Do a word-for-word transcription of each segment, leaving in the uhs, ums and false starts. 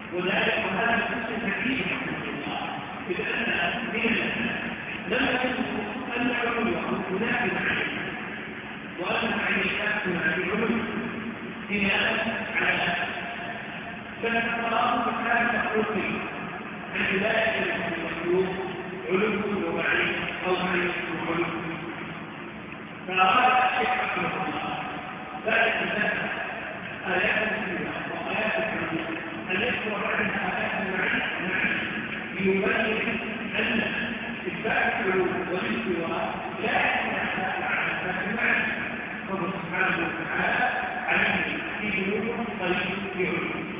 وذلك هذا القسم تكليف إذ أن من لم يكن أن العلوم تنافي عليه وأن عليه مع العلوم هي على فالقرآن كان تقول فيه عن لا يكون المخلوق علو وبعيد أو بعيد وعلو فأراد الشيخ رحمه الله بعد أن ذكر آيات كثيرة وآيات كثيرة أن يذكر بعدها آيات معينة ليبين أن إثبات العلو والاستواء لا يتحدث عن إثبات المعنى فالله سبحانه وتعالى عليه في علو قليل في علو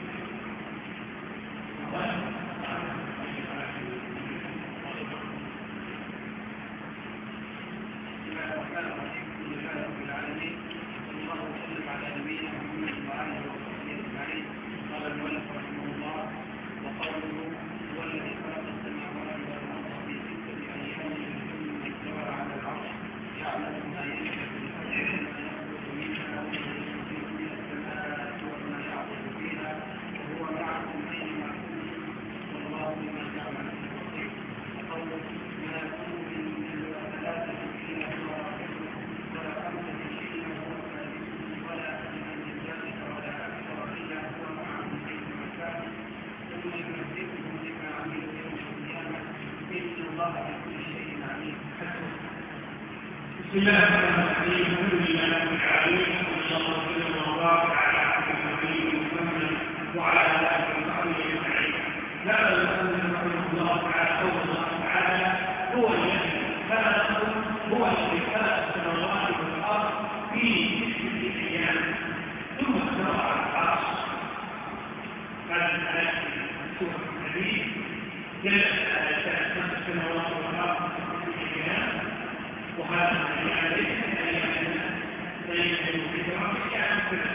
بسم الله الرحمن الرحيم الحمد لله رب العالمين وصلى الله وسلم وبارك على عبده ونبيه محمد وعلى اله وصحبه اجمعين. نعلم ان رحمه الله تعالى قول الله تعالى هو الذي خلق هو الذي خلق السماوات والارض في سته ايام ثم استوى على العرش. هذه الايات في سوره الحديد جلت ايات خلق السماوات والارض في سته ايام وهذا يعني ليس أيام سيكون في دراسة كان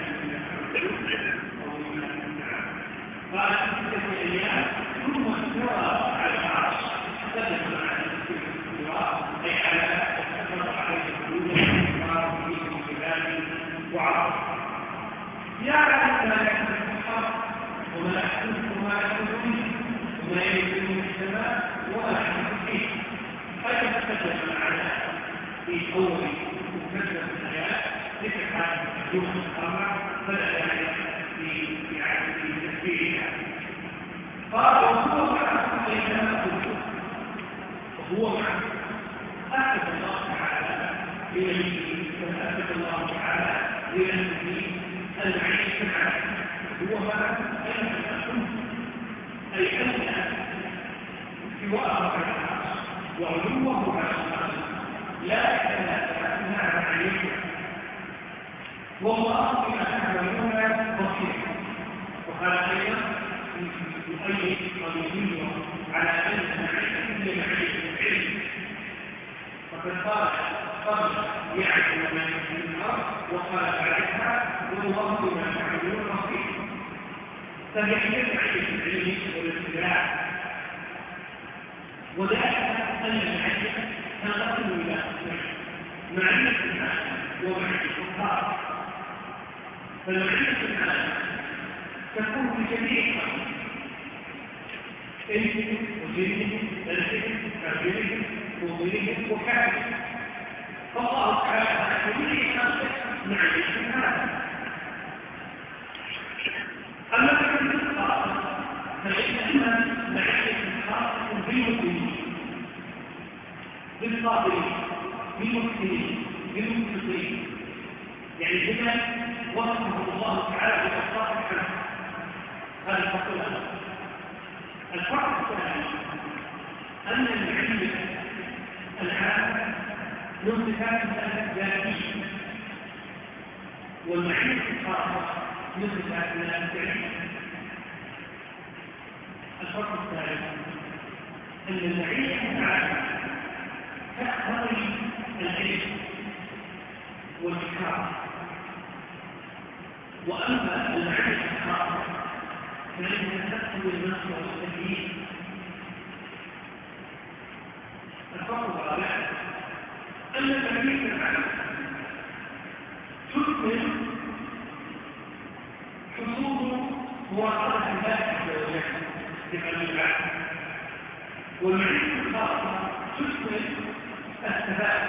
قال في ستة أيام ثم استوى على العرش تدل على الاستواء أي على استقر عليه الحدود والإقرار فيه وكذلك وعرض يعلم ما يحدث في الأرض وما يحدث وما يحدث فيه وما يكون في السماء وما يحدث فيه فيتكلم على في أول مكتب الحياة ذكر هذه الجمل الأربع بدأ يعني في في في تفسيرها قال وهو مع كل شيء وهو مع أثبت الله تعالى لنفسه وأثبت الله تعالى لنفسه المعيش معه هو مع أين تكون أي أن سواء وعلوه على الأرض لا يتنازع عليه والله بما تعملون بصير. وقال ايضا يؤيد قضيه على ان المعرفه هي معرفه العلم فقد قال قبل يعلم ما يكون في الارض وقال بعدها والله بما تعملون بصير. فبيحتاج معرفه العلم والاطلاع وذلك ان المعرفه تنقسم إلى معرفة العالم ومعرفة الخاص. فالمعرفة العالم تكون في جميع علمهم وجنهم ذلهم كافرهم مؤمنهم وكافرهم. فالله تعالى يريد معرفة العالم. أما معرفة الخاص فإنما معرفة الخاص بالمؤمنين بالصابرين بالمحسنين بالمتقين يعني هنا وصفه الله تعالى بأوصاف الحمد. هذا الفصل الأول. الفرق الثاني أن العلم العام من صفات ذاتية والمعرفة الخاصة من صفات الفعلية. الفرق الثالث أن المعرفة العامة تقتضي العلم والإكرام وأما المعرفة الخاصة فإنها تقتضي النصر والتكليف. الفرق الرابع أن المعرفة العامة تثمر حصول مراقبة ذات والمعيشة الخاصة تشمل الثبات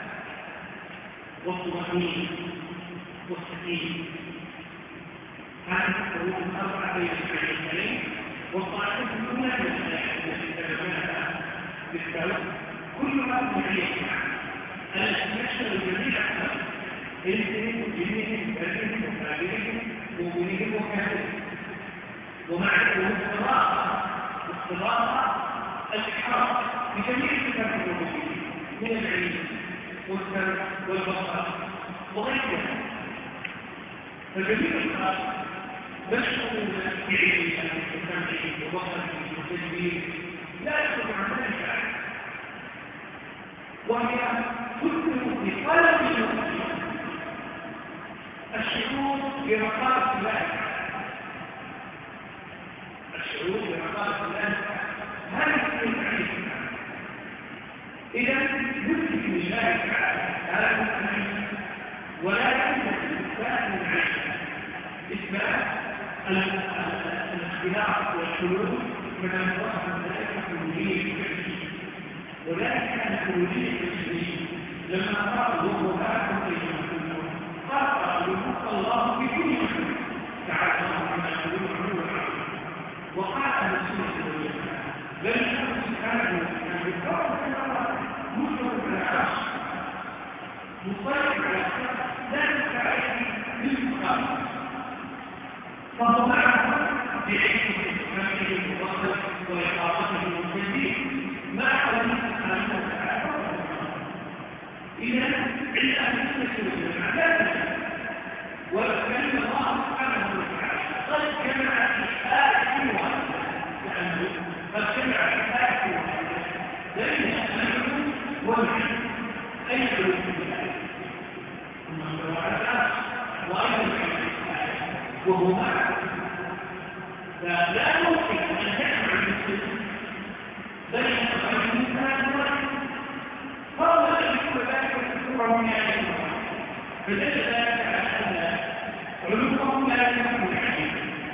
والطمأنينة والسكينة. هذه الحروف الأربعة بين المعنيين، والطائفة الأولى من الآيات التي تبعونها بالسبب كلها معيشة التي تشمل جميع إنسهم وجنهم وبرهم وكافرهم ومؤمنهم وكافرهم. ومعنى الصراحة الصراحة الإحراج بجميع صفات الربوبية من العلم والسمع والبصر وغيرها. فجميع الخلق مشغول بعلمه وسمعه وبصره وتدبيره لا يخرج عن ذلك أحد، وهي تدخل في قلب المؤمن الشعور برقابة الله، الشعور برقابة الله. هذا المعنى إذا يثبت لله تعالى هذا المعنى، ولا يثبت إثبات المعنى إثبات الاختلاف والحلول من الوصف الملائكة الخروجية الفعلية. وذلك كان الخروجية الفعلية لما قالوا وهو لا يمكن قال الله في كل شيء تعالى الله عما يقولون عنه، وقال أهل السنة والجماعة بل الله سبحانه وتعالى بالقول مطلق على العرش مطلق على العرش لا تستعيد بالمقام، فهو معه بعلمه وسمعه وبصره وإحاطته والتدبير ما حوله سبحانه وتعالى. إذا عند أهل السنة والجماعة لا تستعيد، ولكن الله سبحانه وتعالى قد جمع في آية واحدة، لأنه قد جمع في آية واحدة بين السمع والعلم. أي حلول في الآية؟ ثم انظروا على الآية وأيضا الآية وهو معه. فلا يمكن أن تجمع المسلم بين الإنسان والعلم، فهو الذي يكون ذلك الكفر من آية واحدة. فدل ذلك على أن علومهم لا يكون عليم.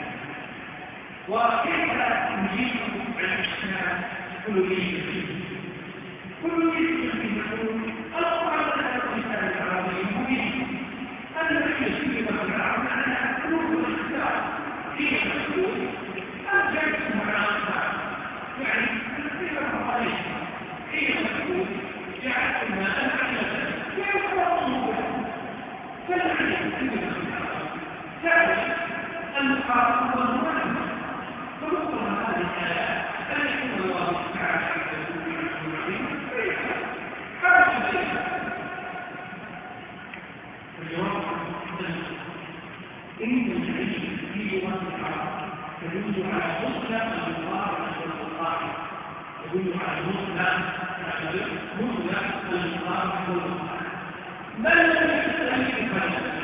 وكيف نجيب عن الإسلام كل شيء كل شيء يقول القرآن لا الإنسان العربي مبين أن الذي يسلم العرب أنها قلوب الاختلاف فيه مسؤول الجنس مع الأخطاء، يعني الذين الرقائق فيه مسؤول جعلت ما أنعلم يعرف الله فالعلم ثالث المحارب والمعنى. فنقرأ هذه الآيات أن يكون الله تعالى يقول عنه العظيم حرج بيها. الجواب إن العلم في لغة العرب تدل على مطلق المقارنة والمقارنة، تدل على مطلق مطلق المقارنة والمقارنة، بل لم يستهلك فلسفة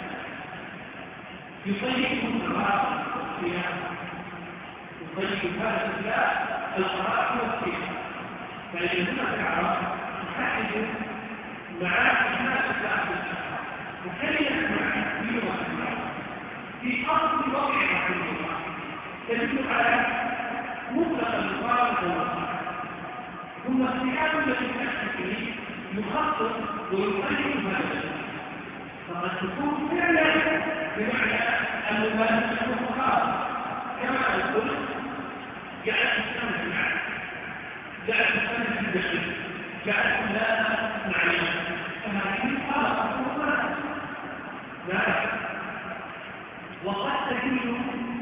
يصيب القراءة والصيام، يصيب فلسفة القراءة والصيام. فإن هناك أعراض تحدد معاني الناس الأخرى وكلمة معاني في لغة العرب في أصل وضعها في اللغة تدل على مطلق المقارنة والمقارنة. ثم الصيام الذي تحدث به يخصص ويقيد فلسفة، فقد تكون فعلا بمعنى أن المالك يكون خاص كما قلت جعل الإسلام في المعنى، جعل الإسلام في البشر، جعل الإسلام معنى، فهذه خاصة القرآن لا. وقد تدل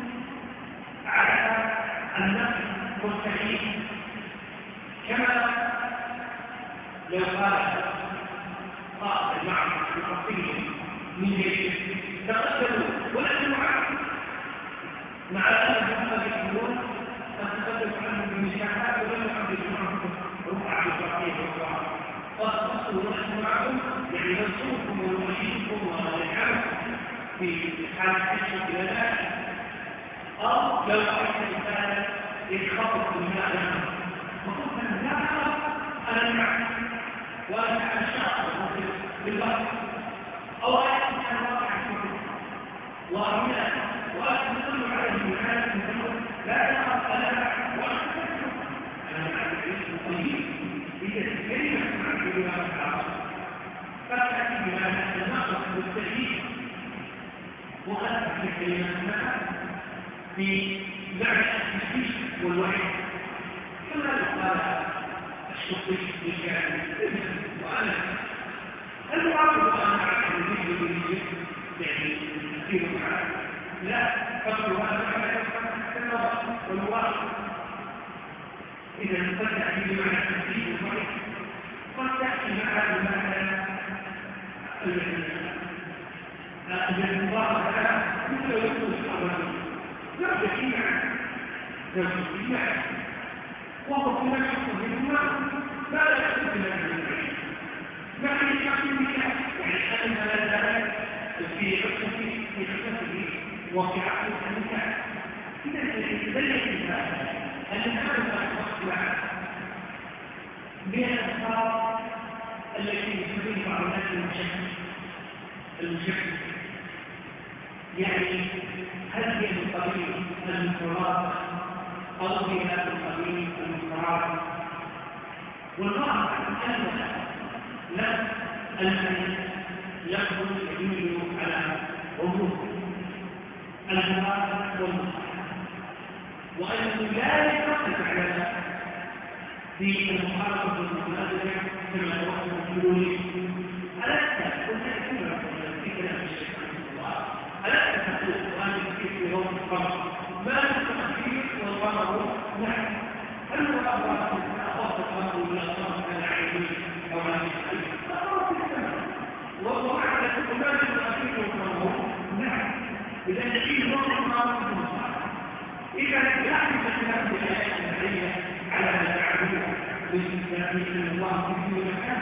على النفس مستحيل، كما لو قال قائد معه في قصيده من جيش تقدموا ولكن معه مع أنهم قد يكونون قد تقدموا عنهم بالمشاحات ولم يحدثوا عنهم رفع بالفقيه والقرآن، قد تصلوا ونحن معهم يعني ننصركم ونمشيكم ونعمل في حال الحشة إلى ذلك. أو لو كان الإنسان يتخطط بالماء عنه فقلت أن لا أنا معك وأنا أشعر بالبحر أو أعلم أن واقع وأرمينا وأتمنى عليه من هذا المنزل لا يخاف أنا وأنا وأثبت كلماتها في معنى التشويش والوحي كما قال الشقيق بالشعر وأنا المعارض أن أعرف الفيديو بالجيد يعني كثير معاه لا فصل هذا النظر والمواقف إذا قد تأتي بمعنى التشويش والوحي قد تأتي مع المعنى المبارك مثل يقول الصحابة لا جميعا لا جميعا وهو كما يقول منهما لا لا يقول من العلم نحن نحن يعني أن لا زال في عقده في عقده وفي عقد النكاح إذا تبين أن هذا الأصبح من الأسباب التي يسمى بعض الناس المشكل المشكل يعني هل هي من قبيل المفرات أو هي من قبيل المفرات والله أنها لم أن لفظ يدل على عموم المفرات والمفرات وأنه لا يترتب على في المحاربة المتنازلة كما توصف الحلول ألست كنت أكون في كلام الشيخ رحمه الله ألست تقول القرآن يكفي في يوم القمر ما التخفيف والقمر نعم هل هو أبرا أخذت القمر من القمر على عينيه أو على الشيء أخذت في السماء ومعنى تقول ما التخفيف والقمر نعم إذا نجيب يوم القمر في المصاري إذا يعني تكلم بالآيات النبية على ما تعبدها بالإسلام من الله في كل مكان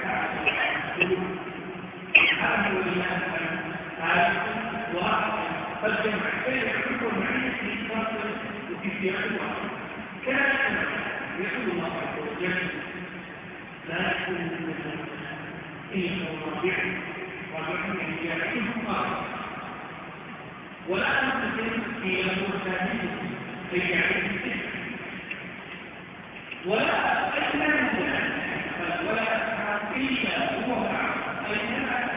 هذا هو الإيمان هذا وهذا فالجمع بين الحب والمعية في إسلام وفي سياقها كان يقول الله عز وجل لا يكون من إنه ربيع ربيع من جاهلهم قال ولا تنتظر في المرتابين في جاهلهم ولا أجمل ولا إلا هو معه أيضا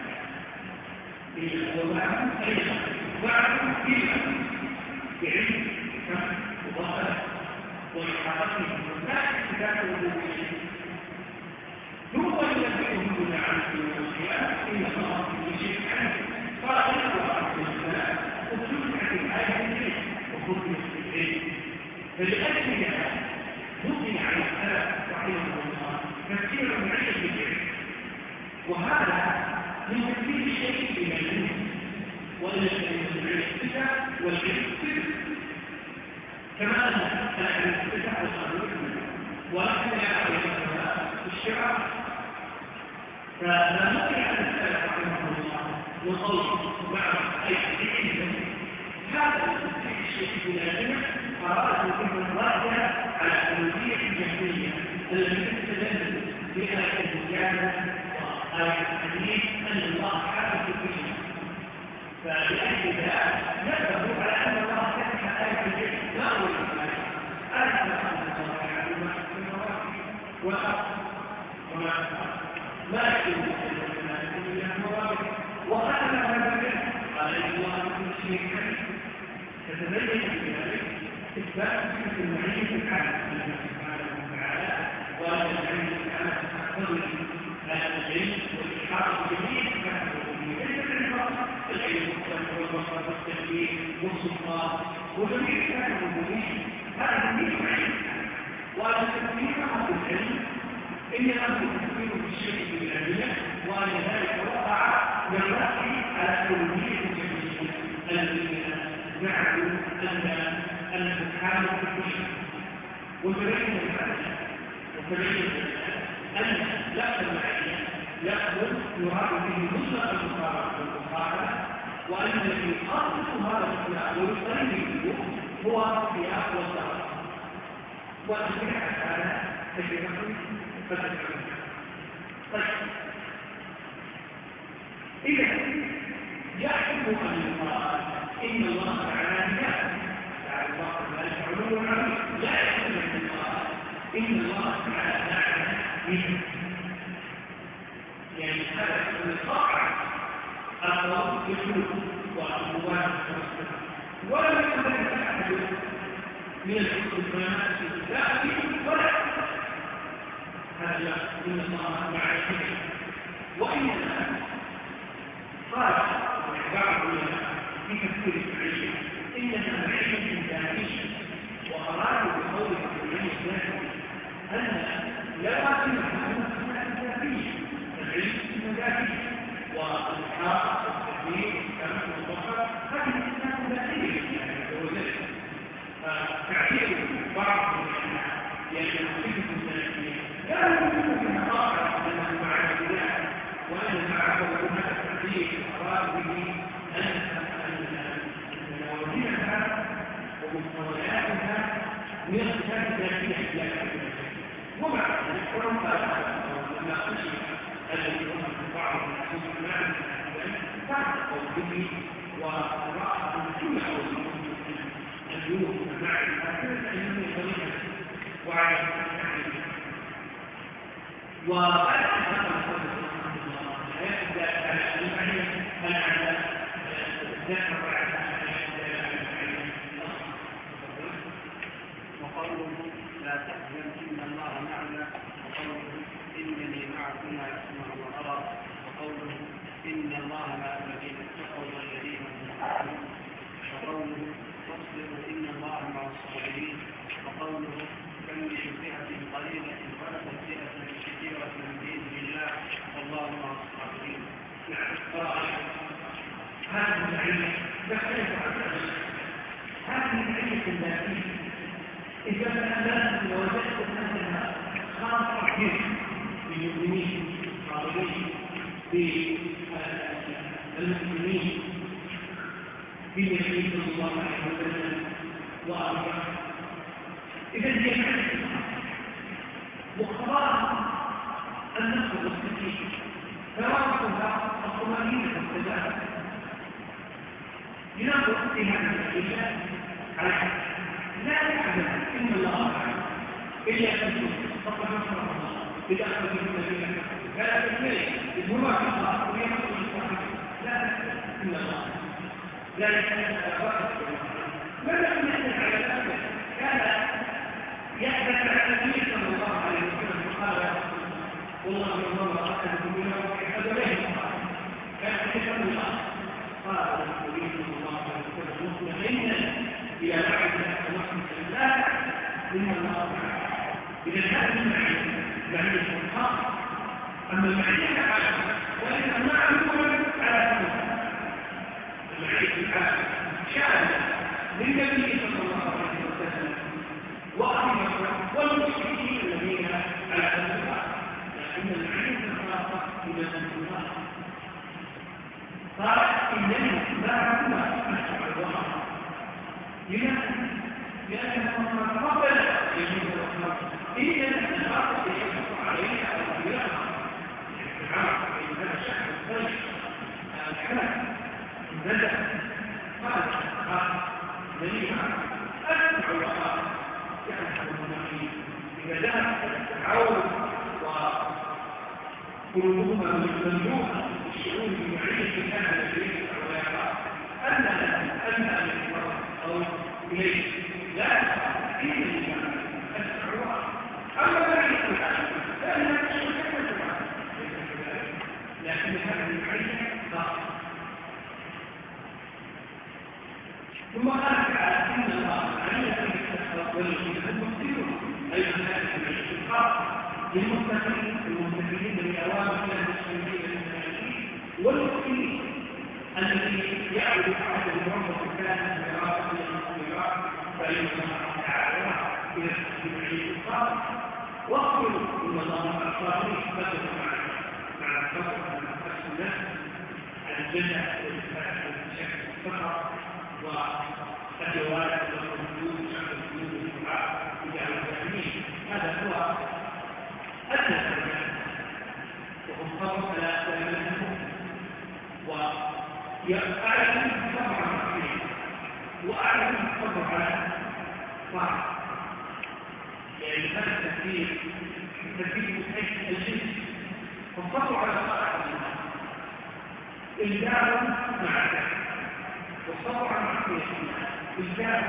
إلا هو معه أيضا معه إلا بعلم وضخة وإحاطته لا اختلاف الوجود ثم ينبئهم بالعمل والصيام إن الله في شيء عنه قال له عبد السلام وسمعت الآية وخذ العلم فلأجل هذا نبني على السلف رحمه الله تفسير معين بالعلم وهذا من تفسير الشيء الى العلم والى العلم والعلم كما ان العلم الصفه والقانون ولكن يعرف الشرع فلا نبني على السلف رحمه الله وقوله مع اي علم هذا تفسير الشيء الى العلم أراد أن يكون الراجع على الألوهية الجهمية التي تتدلل بها الزيادة وآية الحديث أن الله حافظ كل شيء فلأجل ذلك نذهب على أن الله فتح آية الجهل لا أول الآية آية الله تعالى والأرض وما ما يكون إلا المرابط وأنا هذا الجهل قال الله كل شيء حديث تتبين بذلك إثبات صفة المعية في العالم سبحانه وتعالى وأن العلم سبحانه تقتضي العلم والإحاطة بجميع أحكام الربوبية ليس بالفقط العلم والبصر والتكليف والسلطان وجميع أحكام الربوبية هذا جميع العلم وأن التكليف عن العلم إنما هو التكليف بالشيء بالعلمية وأن ذلك وقع يرتقي على الألوهية الجميلة التي نعلم أن أن سبحانه في كل شيء وتبين الحاجة وتبين أن لفظ المعية لفظ يراد به مطلق المقارنة والمقارنة وأن الذي يخصص هذا السياق ويستند هو السياق والسياق وتبين هذا تجربة فتجربة طيب إذا يحكم أن يقال إن الله تعالى لا تعالى الله لا يفعلون عنه لا يحكم أن يقال إن الله تعالى لا يفعل يعني هذا الصاع الصواب يخلق والمباشرة ولم يكن ذلك أحد من الاستثناءات لا فيه ولا هذا إن الله مع الحكم وإنما قال بعض في تفسير العلم إنها معية ذاتية وأرادوا بقول العلم الذاتي أن لوازم الحكم ذاتية العلم ذاتي والإحاطة والتدبير والكلام والبصر هذه الإسلام ذاتية فتعبير بعض يعني الصفة الذاتية لا يمكن أن نتطابق أنه مع الإله وأن معه هذا التعبير أراد به أن موازينها ومستوياتها من الصفات الذاتية ومع ذلك لما خشي الذي يؤمن بعض الناس تعرف به ورأى أن كل حول الجنوب مع الأساس أنه طريقة وعلى وبعد هذا يبدأ على المعنى الأعلى ذكر وقوله لا تحزن إن الله معنا وقوله إنني معكما أسمع وأرى وقوله إن الله مع الذين اتقوا والذين هم محسنون وقوله واصبروا إن الله مع الصابرين وقوله كم من فئة قليلة غلبت فئة كثيرة بإذن الله والله مع الصابرين. هذه العلة تختلف عن هذه العلة الذاتية إذا كان لو وجدت أنها خاصة كثير بالمؤمنين الصابرين بالمسلمين بالنبي صلى الله عليه وسلم وأربعه إذا هي مخبرة النفس والسكين فرابطها الطمأنينة والسلام لننظر في هذه الأشياء على حسب لا يحدث إن الله إلا أنتم فقد نصر الله إذا أخذوا الذين فلا تسميه إذ هو في الله ويأخذ الصحيح لا إن الله لا يحدث أخذ ماذا كان يحدث على الأسف كان يحدث على النبي صلى الله عليه وسلم فقال والله من الله أخذ بنا وحفظ به كان يحدث الله قال النبي صلى الله عليه وسلم مطمئنا إلى معرفة ونحن لا إن الله إذا كان المعنى معنى الحق أما المعنى على وإن معلومة على سنة المعنى الحق شأن للنبي صلى الله عليه وسلم وأخيرا والمشركين الذين على سنة لكن المعنى الخاصة إلى سنة قال إنني معلومة أشعر الله لماذا؟ لأنه من قبل يجب الرحمة إذا الأخلاق يشرف عليها الأخلاق الاتحاد بين هذا الشخص الطيب الحلال بدأ قال قال دليل أسمع وقال يحدث المنافقين إذا ذهب التعاون وقلوبهما مجموعة الشعور بمعرفة هذا الشيء أن أن أو إليه لا فيه السعوات أما لا يستطيع لأنها تشكل لكن هذا العلم ضعف ثم قال تعالى إن الله علم بالتسبب والمسلمون أي هذا الاستقرار للمتقين المتقين بالأوامر المسلمين المسلمين والمسلمين الذي يعبد أحد المرضى كان يراه فإن الله تعالى إلى التحديد الخاص واخبروا إن الله مع الصالحين بدل مع الصبر على النفس على الجنة والإسلام والشكل الفقر والجوال والوجود وشكل الوجود والدعاء وجعل الجميع هذا هو أدنى الأرجاء وهم صبر على سلامتهم ويعلم الصبر على الخير وأعلم الصبر على صعب يعني هذا التفكير تفكير مستحيل الجنس فالصبر على طاعة الله إلزام مع ذلك والصبر عن معصية الله بالكامل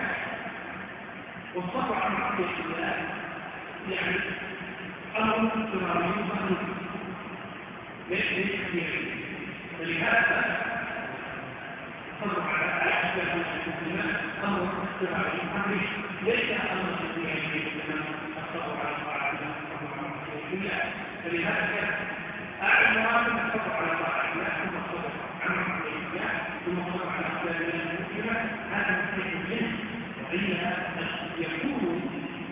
والصبر عن معصية الله يعني أمر اضطراري ضروري ليس كثيرا فلهذا الصبر على أشياء المسلمين أمر اضطراري ضروري ليس أمر كثيرا الصبر على طاعة الله والصبر عن معصية الله فلهذا أعلم مراتب الصبر على طاعة الله ثم الصبر عن معصية الله ثم الصبر على أقدار الله المسلمة هذا مستحيل الجنس وإلا يكون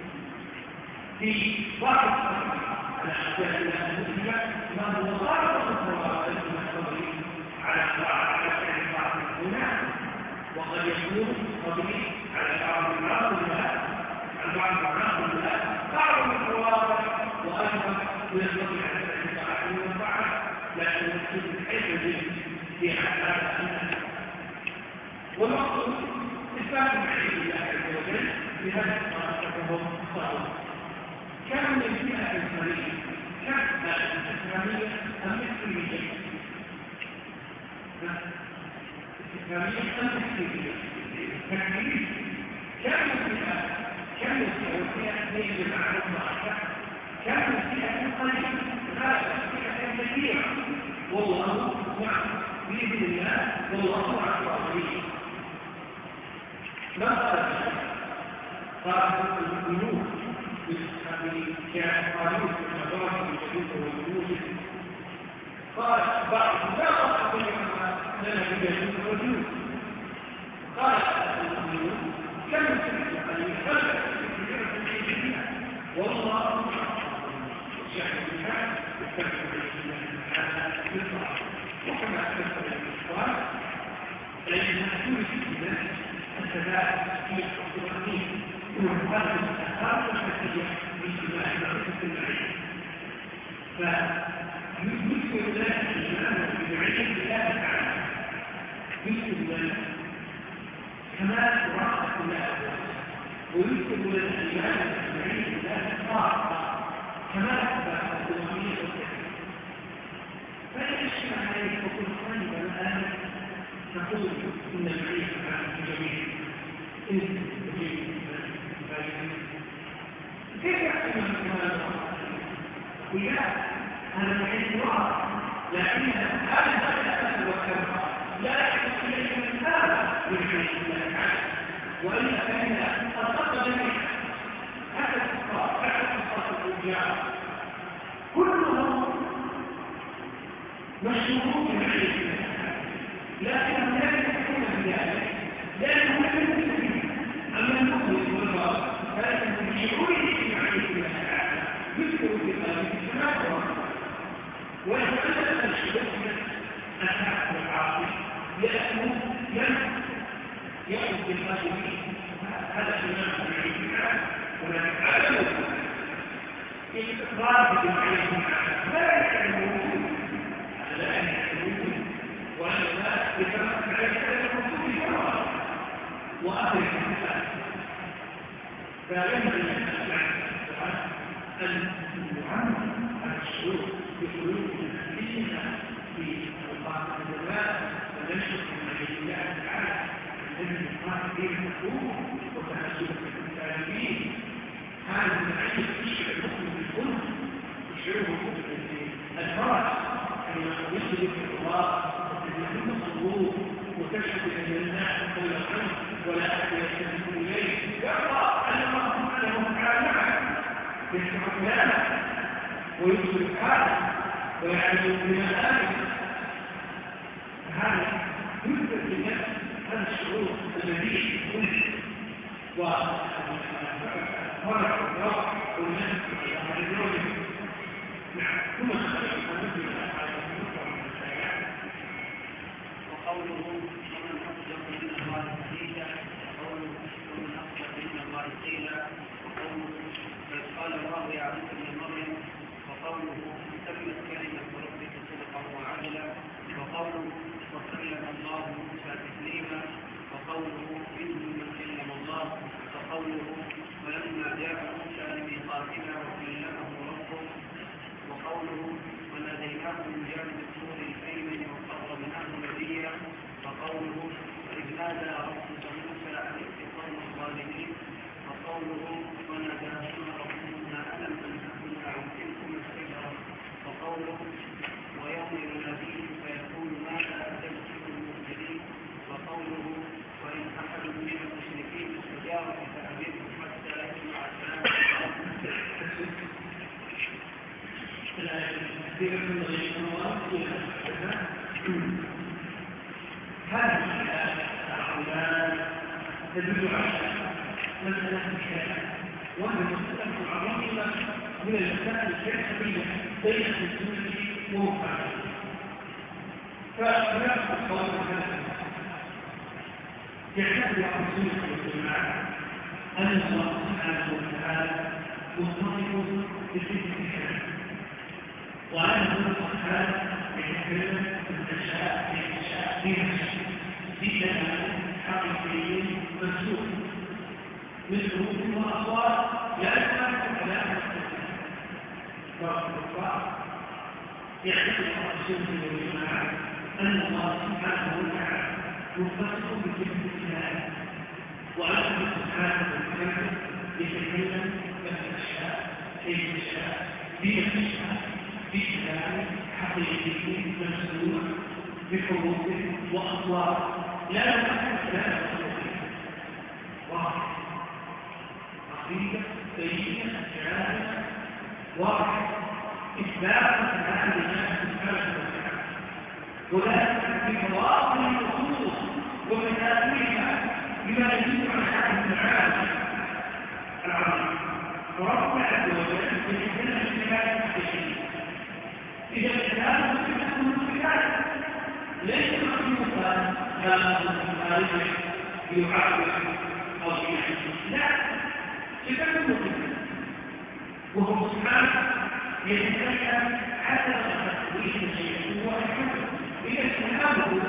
في بعض على أقدار الله المسلمة ما هو غالب الصواب من الصبر على طاعة بعض هنا وقد يكون صبري على بعض المعاصي عن بعض المعاصي بعض الصواب وأيضا يستطيع أن يتعامل المنفعة لكن يكون الحيث في حالات والمقصود إثبات معية الله عز وجل بهذا ما صاروا كانوا من الفئة الإسلامية كانت الإسلامية أم الإسلامية الإسلامية أم الإسلامية تكليف كانوا الفئة كانوا الفئة هي جماعة معرفة كانوا الفئة قليلة غالبا الفئة كثيرة والله نعم بإذن الله والله مع الصابرين ما قال قال المؤمنون كأقاليم المدارس الجديدة والجنود قال بعض لا أصحاب لنا بجنود الوجود قال المؤمنون كم يمكن أن يخلق في والله شاهد بها يستمر هذا يطلع وكما أكثر الإخوان فإن كل شيء السباب في القرآن وهذا الأثار والفتية من سماع المعرفة المعية فيذكر الله الإيمان بمعية الله تعالى يذكر الله كمال وراءة الله ويذكر الله الإيمان بمعية الله خاصة كمال الإيمانية والتكليف فإن الشيء عليه وكل طالب الآن نقول إن المعية جميل إن جميل كيف يحكم الكمال وإذا هذا العلم واضح لكن هذا الأساس والكمال لا يحكم إليه من هذا بالحديث الله تعالى وإلا فإن الخط جميع هذا الخطاب هذا الخطاب الرجاء كلهم مشهورون بالحديث الله لكنهم لا يحكمون بذلك لأنهم لا يمكن أما المؤمن والباطل فلكن بشعوره في معرفة الله تعالى يذكر في قلبه السماء ويتعلم الشبه الحق والعاطف لأنه لم يأخذ بالقلب هذا الإمام بالعلم ولكن عدم الإقرار بالعلم لا يعلمون لا يعلمون وأنها يتمثل على الرسول الكرام وأهل الإنسان فينبغي أن نعمل على الشعور بحلول نفسنا في القاعدة الدولات ونشرح من الله تعالى الذي يقال به الحكوم وتحسب التعليمين هذا من عند الشيء المسلم بالكل يشعره بالفرج أن يصدق الله وتجد الصدور وتشهد أن الناس كل عنه ولا أحد يستمع إليه يرضى أن الله سبحانه وتعالى يسمع كلامه ويبصر حاله ويعلم بما آمن هذا يثبت للنفس هذا الشعور الذي يمكن وفرق الراحة والنفس والنفس ثم خلق النبي وقوله ومن أصدق من الله حديثا وقوله ومن أصدق من الله قيلا وقوله إذ قال الله يا عيسى ابن مريم وقوله تمت كلمة ربك صدقا وعدلا وقوله وكلم الله موسى تكليما وقوله إنه من كلم الله وقوله ولما جاء موسى لميقاتنا وكلمه ربه وقوله وناديناه من جانب الطور الأيمن وقربناه نبيا وقوله وإذ وقوله ويوم يناديهم فيقول ماذا أجبتم المرسلين وقوله وإن أحد من المشركين استجارك فأجبه حتى يسمع كلام هذه الأعلام تدل على مسألة الشارع وهي مسألة عظيمة من المسائل الفقهية بين السنة ومقابلة فهناك الصواب هذا يعتبر عن السنة والجماعة أن الله سبحانه وتعالى متصف بصفة الكلام وأن الله سبحانه يتكلم بالأشياء بالأشياء بالأشياء بكلام حقيقي منسوخ من حروف وأصوات يعرفون كلام يعتقد الرسول والجماعة أن الله سبحانه وتعالى متصف بصفة الكلام وأنه سبحانه وتعالى يتكلم بالأشياء بالأشياء بالأشياء بكلام حقيقي منسوخ بحروف وأصوات لا يمكن كلام واحد عقيدة بينة جامعة واحد إثبات هذه الله سبحانه وتعالى وذلك في مواطن النصوص ومثالها بما يدل على هذه المعاني العظيمة وربنا عز وجل يتكلم في هذه الشيء إذا الكلام يكون صفات ليس مخلوقا لا خارجا يعبر أو يحدث لا صفات مخلوقة وهو سبحانه يتكلم حتى تخويف الشيء هو الحكم إذا استهامه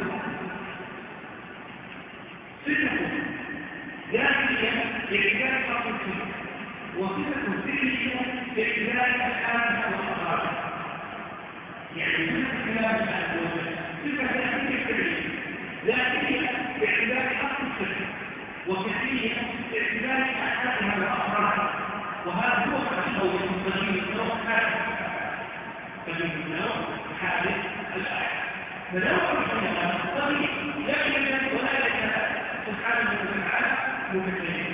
صفة ذاتية لإعجاب خلق الشيء وصفة فكرية لإعجاب أحكامها وأخبارها يعني من خلال الأسباب صفة ذاتية فكرية ذاتية باعتبار حق الشيء وفكرية باعتبار أحكامها وأخبارها وهذا هو التحول المستقيم النوع حادث فمن النوع حادث الآية فنوع الحياة طريق لا يمكن ولا يكاد سبحانه وتعالى مكتشف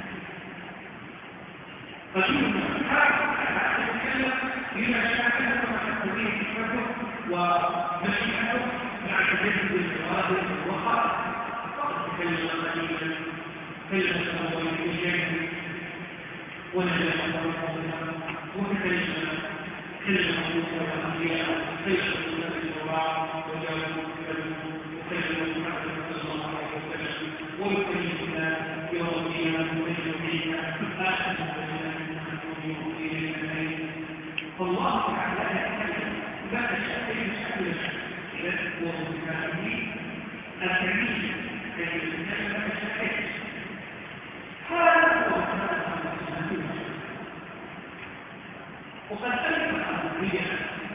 فشوفنا سبحانه وتعالى يتكلم بما شاء وتحويه حكمته ومشيئته مع تجدد الجواب والوقت فقط تكلم قليلا كلمة الله يجيب ونجد الله وكتلنا كلمة الله والأنبياء كلمة الله الوراء وجاءوا وكلمة محمد صلى الله عليه وسلم ويكلمنا يوم القيامة ويجمعنا آخر فالله تعالى يتكلم بعد الشيء بشكل شكل وهو بكامله الكريم الذي يتكلم بعد الشيء هذا هو وقد ألف العربية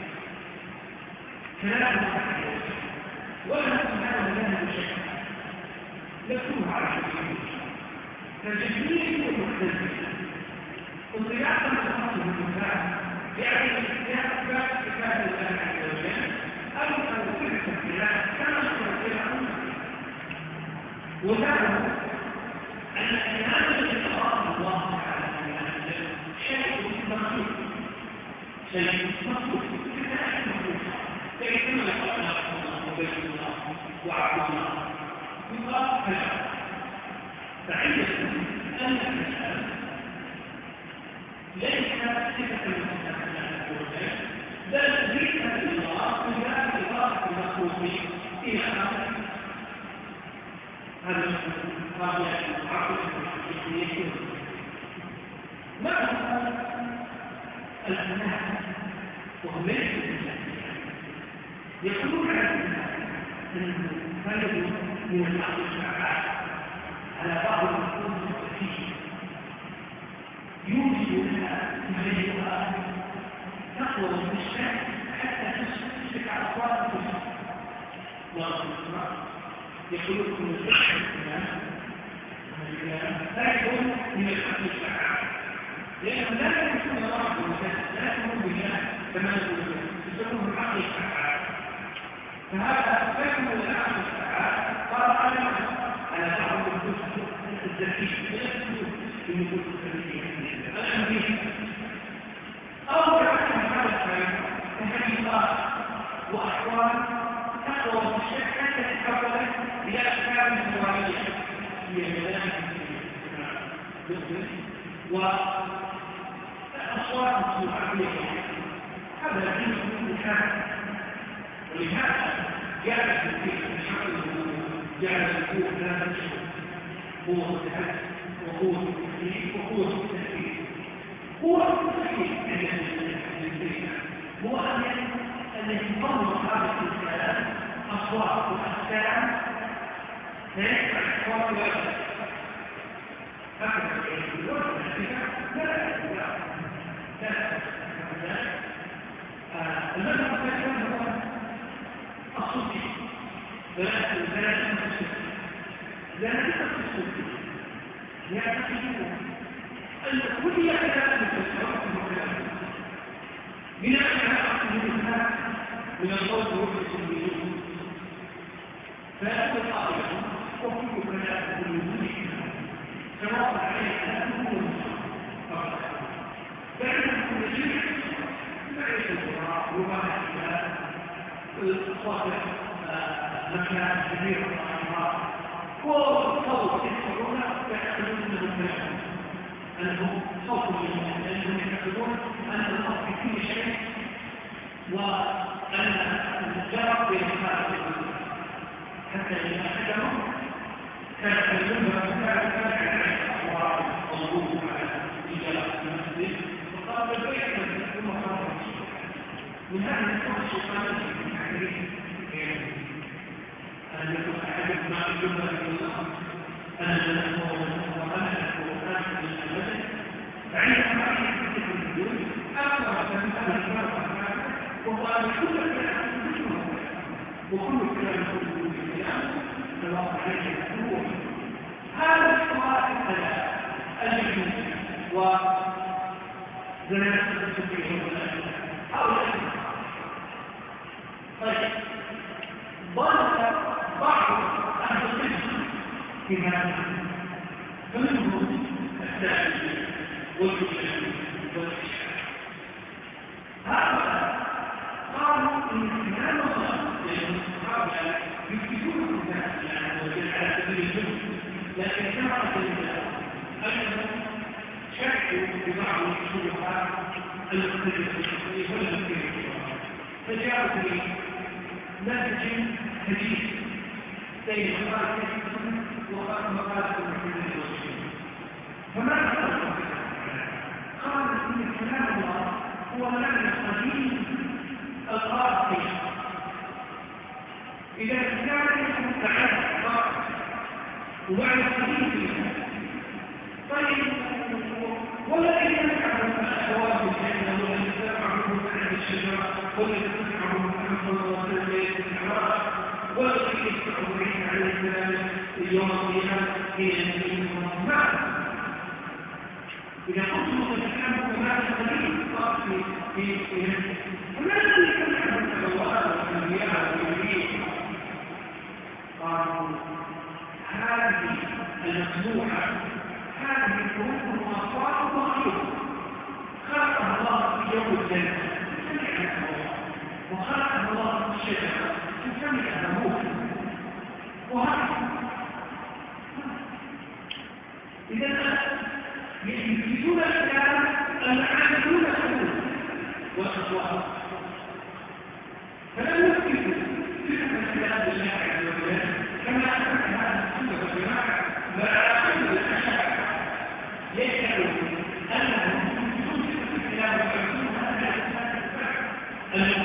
كلام محدث ولا سبحانه له شيء يكون عربي فالجميع والمختلف وطبيعة الخاصة بالمكان يعني يأخذ كتاب الله عز وجل أو أن تلك الكلام كما يقول وذلك أن الإيمان بالله الله تعالى شيء مخلوق شيء مخلوق كيف نقول الله وبيت الله وعبد الله يقال هذا فعندنا أن الإسلام ليس صفة المستقبل بل ليس الله ولا إضافة المخلوقين إلى آخر هذا الرابع العقل يكون ما هو الأنام وهم ليس يقولون على أنه فرد من العقل الشعبات على بعض الأصول الفقهية يوجد لها تغيرها تقوى بالشك حتى تشرك على أصوات الفقه والإسراء يقولون من الفقه لا يكون من العقل الشعبات لأنه لا يكون الله بالله لا يكون بالله كما يقول يسمونه عقل الساعات. فهذا فهم العقل الساعات صار على على بعض الكتب الذكية في النقود الذكية الأمريكية أو كأحكام حدث كحديثات وأحوال تقوى بالشيء حتى تتحول إلى أحكام سوائية هي مدارس وأصوات عقلية. هذا الدين يكون حاجة، ولهذا جعل الدين جعل الكون لا تشعر قوة الحج وقوة التكليف وقوة التكليف. قوة التكليف هو أن يتطور هذا الكلام أصوات وأحكام هيك أصوات وأحكام هكذا لا لا لا المذهب الثاني هو الصوفي ثلاثة ثلاثة لا نفس الصوفي يعتقدون أن كل كلام التصرف من الأشياء من الصوت والتصرفين فيأخذ قائلا وكل كلام كل سواء عليه كل فقط فإن كل شيء فعيش القراء وما الصوت مكان كبير الأمراض والصوت يسمعون يحسبون أنهم كلام أنهم صوت منهم لأنهم يحسبون أن الأصل في كل شيء وأن الجرب بإنسان حتى إذا حكموا كان يجب أن كان أحوال مضبوط على إجابة المسجد وقال بالبيت ثم قال من هذا الشخص الشيطان أن يكون أحد ما يجب أن يكون أن نحن وأنا وأنا من المسجد عندما يكون الدين أكثر من هذا وقال كل كلام وكل كلام كل كلام سواء عليه الحقوق. هذا السؤال الثلاث الجنود وزنات السبيل أو طيب ضلت بعض أهل العلم في هذا منهم السائل والكلام والإشكال. هذا قالوا إن كلام الله لأن الصحابة يكتبون الناس على سبيل الجمل، لكن كما قلنا أنهم شكوا ببعض الشبهات المختلفة والمختلفة فجاءوا لي ناتج حديث سيد مقالة ومقالة المحمدين والسلام. فماذا قالوا؟ قالوا إن كلام الله هو معنى قديم القاضي إذا كان متعلق ومعنى قديم طيب ولا ينفع الأشواط الجنة ولا ينفع عن الشجرة ولا ينفع عن صلوات الاستحراء ولا ينفع عن عليه السلام اليوم القيامة في أنه معه. إذا كنت متكلم كما قديم في في في هناك يتكلم عن الصلوات والأنبياء والنبيين. قالوا هذه المسموحة هذه الحروف والأصوات مخلوقة خلقها الله في يوم الجنة وخلقها الله في الشجرة تسميها موت وهكذا. إذا يثبتون الكلام العاملون الحروف والأصوات فلم يثبتوا تلك الكلام الشاعر والبيان كما أثبت هذا السنة والجماعة ما أخذ الأشعار يجعل أنهم يثبتون تلك الكلام ويعطون هذا الأساس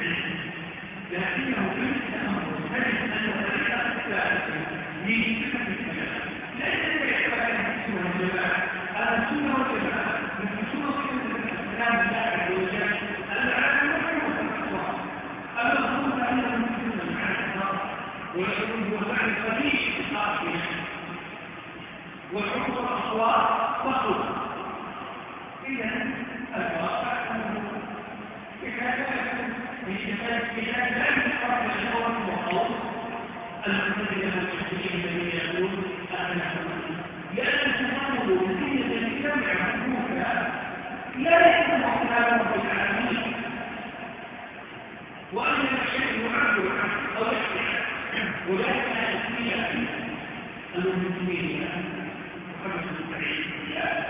لكنه ليس أمر تجد أن الأشعار الثالثة لصفة الكلام ليس يحتاج السنة والجماعة. السنة والجماعة يثبتون صفة الكلام الشاعر والبيان العالم والأصوات المفروض أنهم يثبتون المعنى ويكون هو معنى قليل الآخر والحكم الأصوات فقط. إذا الواقع أنه بحاجة المسلمين المشركين الذين يقولون أنا لأن تناول الدين الذي سمع حكمك لا يكون كلامه في العالمين وأن الشيء يعبر عنه أو يحكي ولكن الأسئلة المسلمين محمد بن سعيد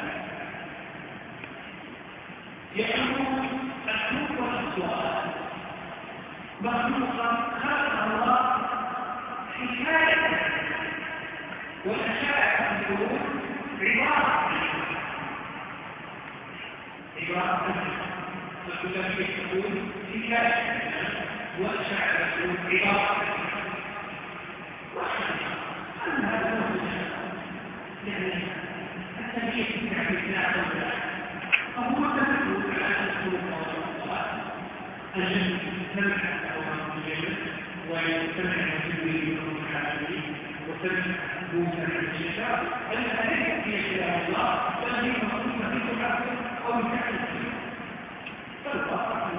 يأمر الحكم والسؤال مخلوقا خلق الله حكاية والأشياء تقول عبارة عبارة فكل شيء تقول حكاية والأشياء تقول عبارة أن هذا هو يعني التنبيه في الإسلام فهو تدل على أن الخلق الجنة تمنح أوراق الجنة وتمنح الجنة والحالين وتمنح موسى عن الشجاع أنها ليست هي كلام الله بل هي مخلوقة في تحقق أو تحقق فالله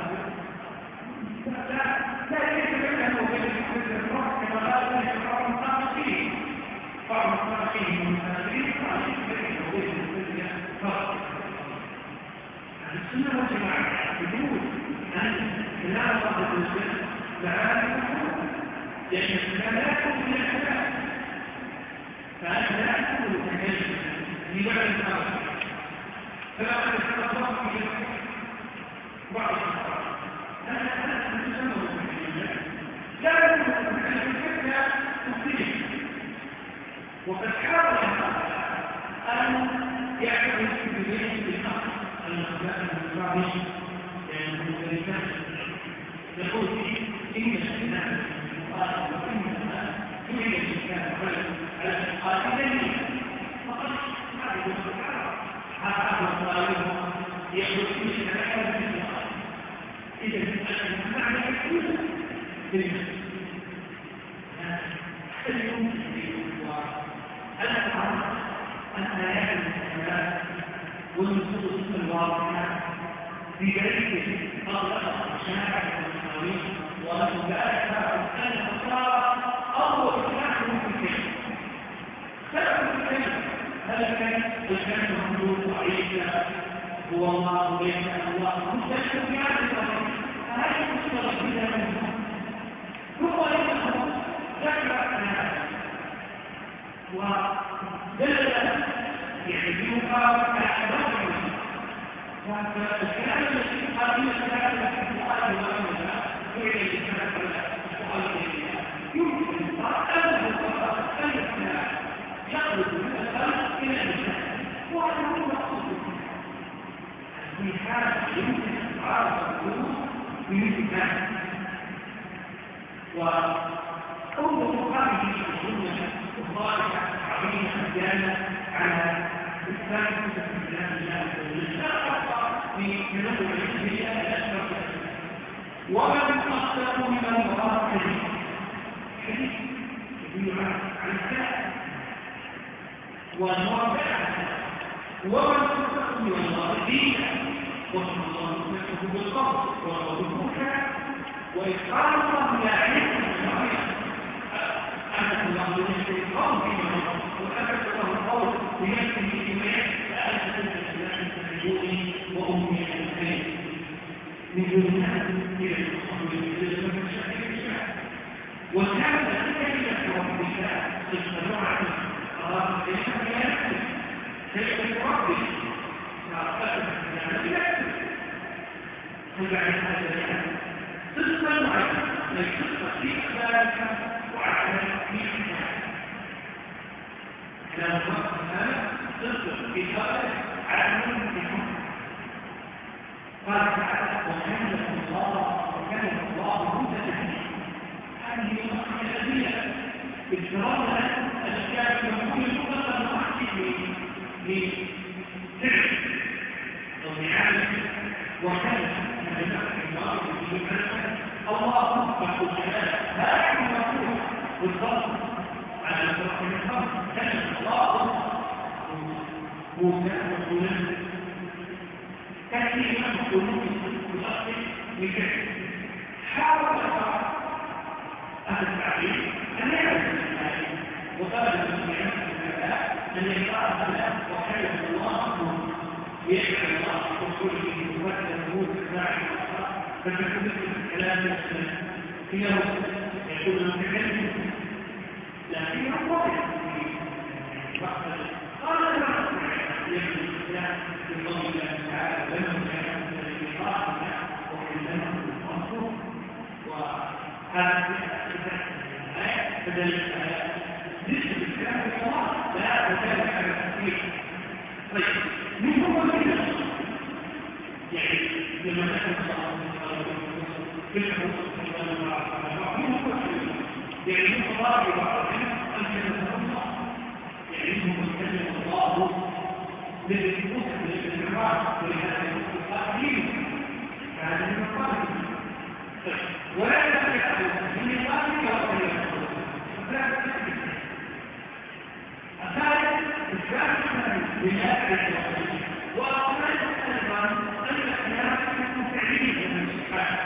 لا يجب أنه يجب أن يكون كما لا يجب أن يكون فيه بعض الصالحين من المسافرين قال يجب أن يكون فقط السنة والجماعة يقول أن كلام الله عز وجل معاني لأن الكلام لا يكون من الكلام فأنت لا تكون متكلم لمعنى الآخر فلا أن الله في بعض الأخرى أنا أنا أتسمى بالكلام لا يكون متكلم حتى تفيد وقد حاول أن يعتمد في بداية الأمر المخلاق المقابل المختلفات يقول إن الشيطان قال وإنما يريد الشيطان على القاتلين فقد هذه الصحابة هذا الصالح يقول إن الشيطان في القاتل إذا المعنى يكون بالنسبة اليوم أنا أعرف أن آيات الكلام والنصوص الواضحة في ذلك أغلق شاعر المسلمين وأتباعها أن النصارى أول إسلام في الكلمة سبب الكلمة هل كان وكان محمود وعيسى هو الله وليس الله مستشفى في هذه الأمر فهذه المشكلة جدا منهم هو يفهم ذكر هذا ودلل يحبونها كأحباب فالكلام الذي قال من الكلام الذي قال الله فعل الكلام الذي يمكن أن يخرج من الخلق إلى الإنسان وهذا هو المقصود في حال يمكن إعارة الخلوص بمثل ذلك وقوله هذه الجملة الصالحة عظيمة دالة على إسلام كتاب الله في تنبؤ الأشياء الأشرف ومن أصدق من الله حديث حديث يدل عن الكلام والواقع ومن أصدق من الله دينا وصف الله نفسه بالقول وهو بالمكة وإقام الله لا يعلم أن الله يشتري القول فيما وأكد له القول بنفسه فيما أنت تنسى تنسى وأمي الخير من دونها إلى الأصول إلى المشاكل وكان ذلك ربك اجتماعا أراد بها يأكل كيف ربك فأخذ من يأكل فبعد هذا صدقا وعلا للصدق في أخبارك وعلا في حكاية كلام الوقت هذا صدق في أخبارك عالم في حكم قال تعالى وكان الله وكان الله مدة هذه المصنع الأدلة اجترام الأشياء المفهوم المطلقة المحكي لفعل أو لعالم وكان الله الله مخبط الجلال هذا المفهوم بالضبط على الفرق من الخمس كان الله موسى وسلم كثير من القلوب الأصل لكذا حاول أهل التعليم أن يعلم أن يقرأ هذا وكلم الله يشعر الله وكله مبتل موت الزاعم فتكون الكلام يسلم فيه يقول المتكلم لكن هو قال لا يبني الإسلام في قول الله تعالى لمن كان من لقاءنا وكلمه المنصور وهذا فذلك نسبة الكلام في الله لا وذلك على التأثير طيب من هو كده يعني لما نحن صلى الله عليه وسلم في الحدود صلى الله عليه وسلم يعني من الله وعلم أن كلمة الله يعني هم كلمة الله للنفوس للإنراء ولهذا التأثير هذا من القادم ولا يتحدث من القادم ولا الثالث إثبات لله وأقول أيضا أن الأحيان مفعلين من الصحابة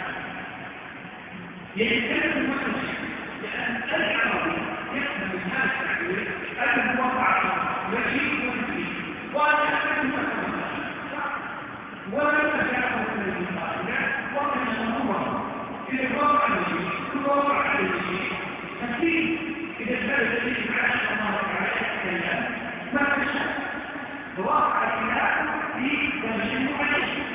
يتكلم المسلم لأن العربي يفهم هذا التعبير أن وقع يجيب ويجيب وأن يفهم ولا يتجاوز من المقابلة ومن الأمور إذا وقع الشيء كل وقع الشيء أكيد إذا كان الذي معاش الله تعالى الكلام ما تشاء واقع الكلام في تمشي عليه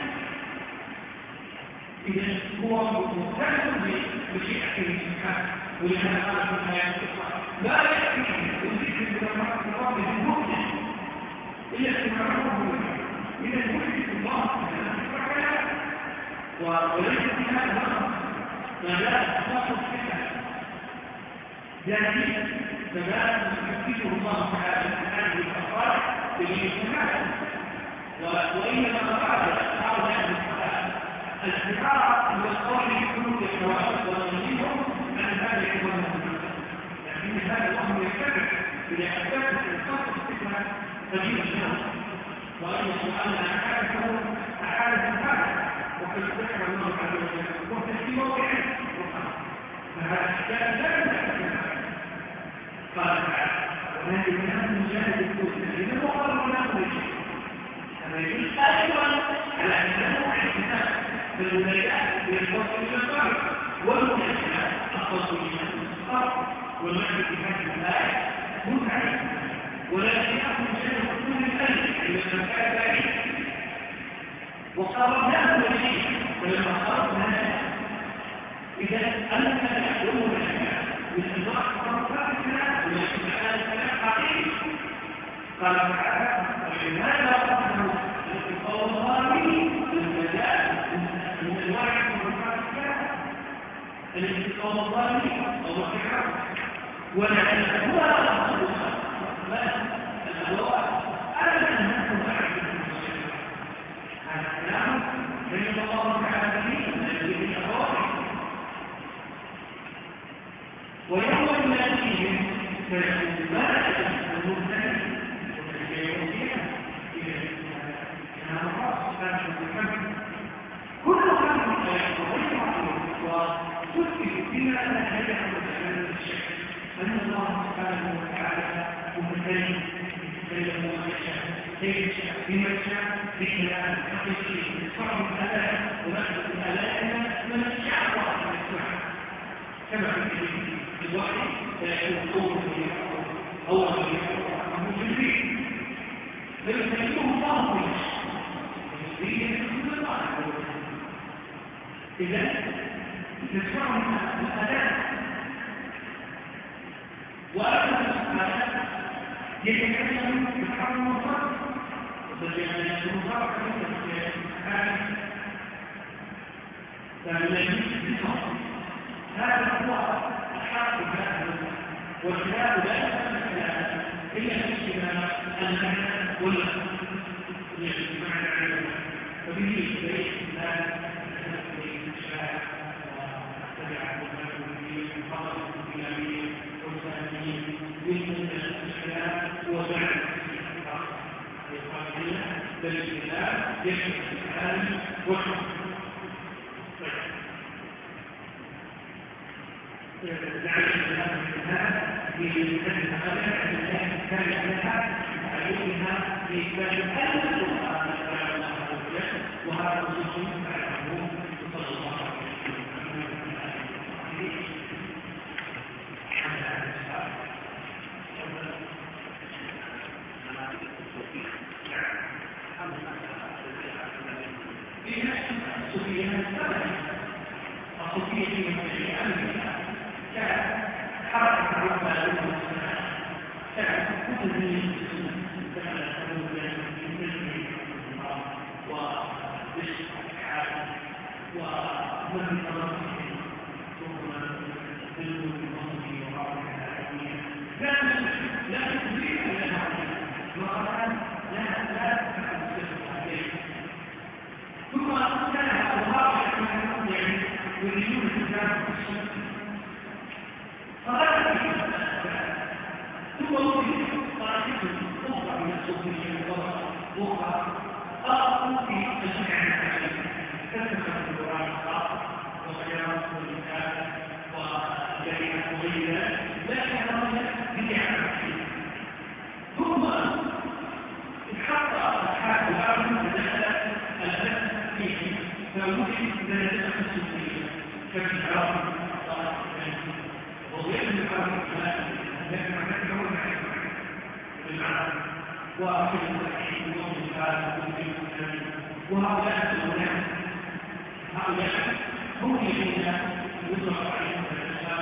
إذا هو مستلزم بشيء أكيد سبحانه ولهذا قال في الآيات لا يأتي يزيد من الله بالمؤمن إلا استمراره إذا يوجد الله تعالى وليس في هذا ما لا تخاف الفتح ذاتي فلا يثبته الله تعالى هذه الأفعال بالإجماع وإنما قال أصحاب هذه الصلاة الاستعارة هو القول بحلول الحوادث ونجيبهم عن ذلك والمهم لكن هذا الأمر يتبع إذا أثبت الخاص الفتنة تجيب الشمس وأن سؤال أحادثه أحادث هذا وقد ذكر الله عز وجل وفي في موضعه فهذا الكلام لا يمكن قال تعالى وهذه من هذا المجاهد الكوز الذين وقالوا لا نريد كما يقول أيضا على أنه احتساب بالولايات للفصل الشرعي والمحسنات الفصل الشرعي والمعنى في هذه الآية متعب ولكن أخذ شيء كل الأجل إلى المكان بعيد وقربناه الشيء ولما قربنا إذا أنت يحضرون الأشياء باستمرار قربات الكلام ولكن هذا الكلام حقيقي قال تعالى ولماذا قربنا القول الظالمين المجال من الواحد قربات الكلام الذي قول الظالمين أو الكلام ولعل هو لا الأدوات أبدا نحن نعرف هذا الكلام بين الله تعالى به الذي الأدوات ويوم يأتيهم فيقول ما أجل المرسل وتجيبون فيها إلى كان الله سبحانه وتعالى كل خلق يحضر وتثبت بما لا يجعل من الشيء أن الله سبحانه وتعالى متكلم يتكلم وما يشاء كيف يشاء بما يشاء بكلام حقيقي صعب الآلات ونحن الآلات من الشعب الله سبحانه كما في الوحي فيكون قوله في أول في المجرمين فيسلمه الله في المجرمين كل الله إذا تسمعهم الآلات وأكثر الآلات يتكلم بالحرم المصر وتجعل المصر كثيرا فالذي بصر هذا هو الحق هذا والكلام لا يفهم الكلام إلا الاجتماع المعنى واللفظ الاجتماع العلم فبه يستريح الإسلام يستريح الشارع وتبع المسلمين وفضل الإسلاميين والسلاميين من الإسلام وجعل القائلين بل الإسلام يشمل الإسلام والحق لعل الإسلام في الإسلام في الإسلام كان لها تعليمها لإثبات أن القرآن كلام الله عز وجل وهذا خصوص على العموم صلى الله عليه وسلم. الصوفية في المسيحية كانت حركة الرحمة كانت كل من ومن تنظيم لا لا تدريك لها وقد لا لا تفعل ثم كان الواقع يعني يريدون الإسلام فهذا ثم وجد طائفة أخرى من الصوفية أخرى قالوا في الجميع تتخذ القرآن الخاص وخيارات والإنسان وجريمة وغيرها لكن هذا بدعة ثم اتحقق أصحاب الأرض ودخل النفس فيه فوجد ذلك الصوفية كفي العرب وغير العرب لكن معناه هو بالعرب وفي التحقيق والمثال والمثال وهؤلاء الأولاد هؤلاء هم الذين يطلق عليهم الإسلام